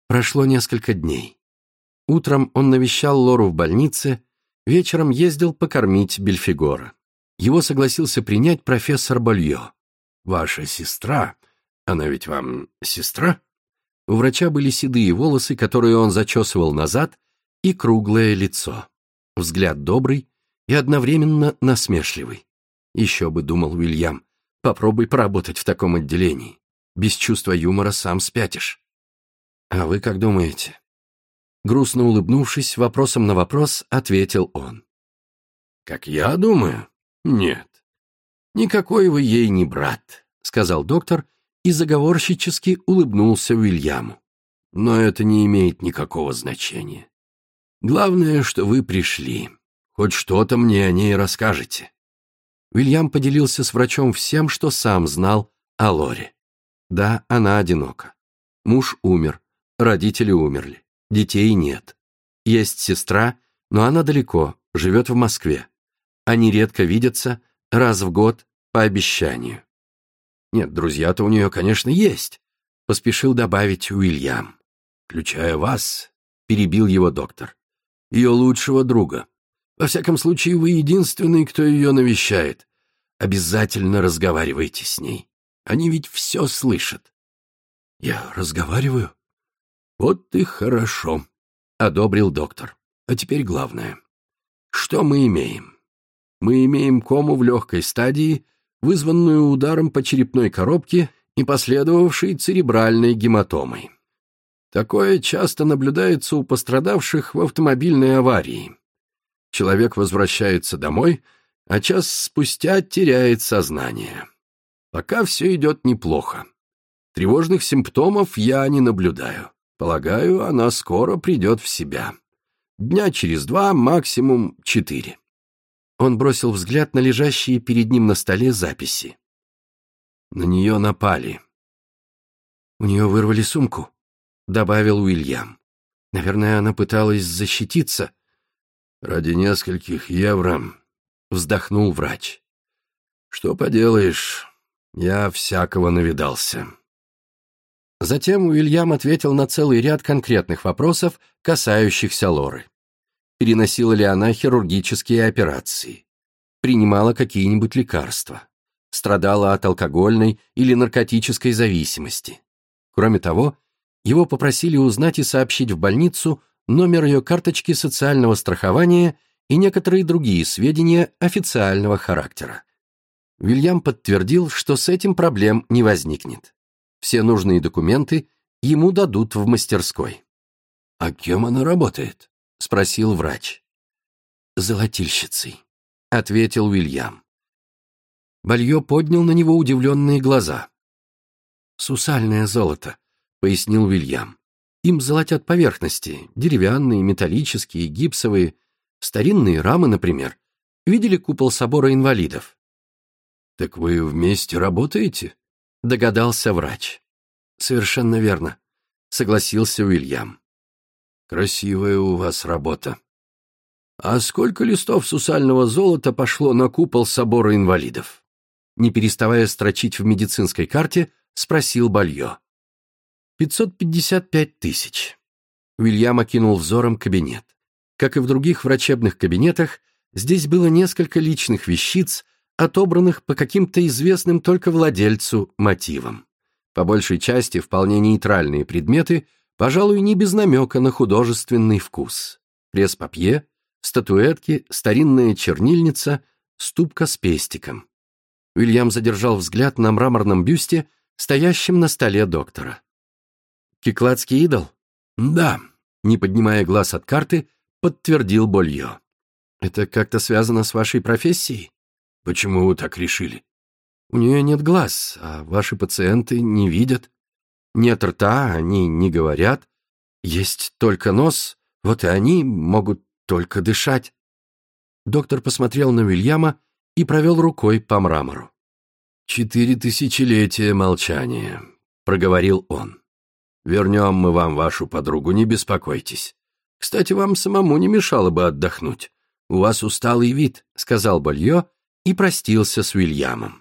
Прошло несколько дней. Утром он навещал Лору в больнице, вечером ездил покормить Бельфигора. Его согласился принять профессор Больё. «Ваша сестра? Она ведь вам сестра?» У врача были седые волосы, которые он зачесывал назад, и круглое лицо. Взгляд добрый и одновременно насмешливый. Еще бы, думал Уильям, попробуй поработать в таком отделении. Без чувства юмора сам спятишь. А вы как думаете? Грустно улыбнувшись, вопросом на вопрос, ответил он. Как я думаю? Нет. Никакой вы ей не брат, сказал доктор и заговорщически улыбнулся Уильяму. Но это не имеет никакого значения. Главное, что вы пришли. Хоть что-то мне о ней расскажете. Уильям поделился с врачом всем, что сам знал о Лоре. Да, она одинока. Муж умер, родители умерли, детей нет. Есть сестра, но она далеко, живет в Москве. Они редко видятся, раз в год, по обещанию. Нет, друзья-то у нее, конечно, есть, поспешил добавить Уильям. Включая вас, перебил его доктор. Ее лучшего друга. Во всяком случае, вы единственный, кто ее навещает. Обязательно разговаривайте с ней. Они ведь все слышат. Я разговариваю? Вот и хорошо, одобрил доктор. А теперь главное. Что мы имеем? Мы имеем кому в легкой стадии, вызванную ударом по черепной коробке и последовавшей церебральной гематомой. Такое часто наблюдается у пострадавших в автомобильной аварии. Человек возвращается домой, а час спустя теряет сознание. Пока все идет неплохо. Тревожных симптомов я не наблюдаю. Полагаю, она скоро придет в себя. Дня через 2, максимум 4. Он бросил взгляд на лежащие перед ним на столе записи. На нее напали. У нее вырвали сумку, добавил Уильям. Наверное, она пыталась защититься. Ради нескольких евро, вздохнул врач. Что поделаешь, я всякого навидался. Затем Уильям ответил на целый ряд конкретных вопросов, касающихся Лоры. Переносила ли она хирургические операции? Принимала какие-нибудь лекарства? Страдала от алкогольной или наркотической зависимости? Кроме того, его попросили узнать и сообщить в больницу номер ее карточки социального страхования и некоторые другие сведения официального характера. Уильям подтвердил, что с этим проблем не возникнет. Все нужные документы ему дадут в мастерской. «А кем она работает?» — спросил врач. «Золотильщицей», — ответил Уильям. Больё поднял на него удивленные глаза. «Сусальное золото», — пояснил Уильям. «Им золотят поверхности, деревянные, металлические, гипсовые, старинные рамы, например. Видели купол собора инвалидов?» «Так вы вместе работаете?» — догадался врач. «Совершенно верно», — согласился Уильям. «Красивая у вас работа. А сколько листов сусального золота пошло на купол собора инвалидов?» Не переставая строчить в медицинской карте, спросил Больё. 555 тысяч. Уильям окинул взором кабинет. Как и в других врачебных кабинетах, здесь было несколько личных вещиц, отобранных по каким-то известным только владельцу мотивам. По большей части вполне нейтральные предметы, пожалуй, не без намека на художественный вкус. Пресс-папье, статуэтки, старинная чернильница, ступка с пестиком. Уильям задержал взгляд на мраморном бюсте, стоящем на столе доктора. «Кикладский идол?» «Да», — не поднимая глаз от карты, подтвердил Больё. «Это как-то связано с вашей профессией?» «Почему вы так решили?» «У нее нет глаз, а ваши пациенты не видят. Нет рта, они не говорят. Есть только нос, вот и они могут только дышать». Доктор посмотрел на Уильяма и провел рукой по мрамору. 4 тысячелетия молчания, проговорил он. Вернем мы вам вашу подругу, не беспокойтесь. Кстати, вам самому не мешало бы отдохнуть. У вас усталый вид, сказал Больё и простился с Уильямом.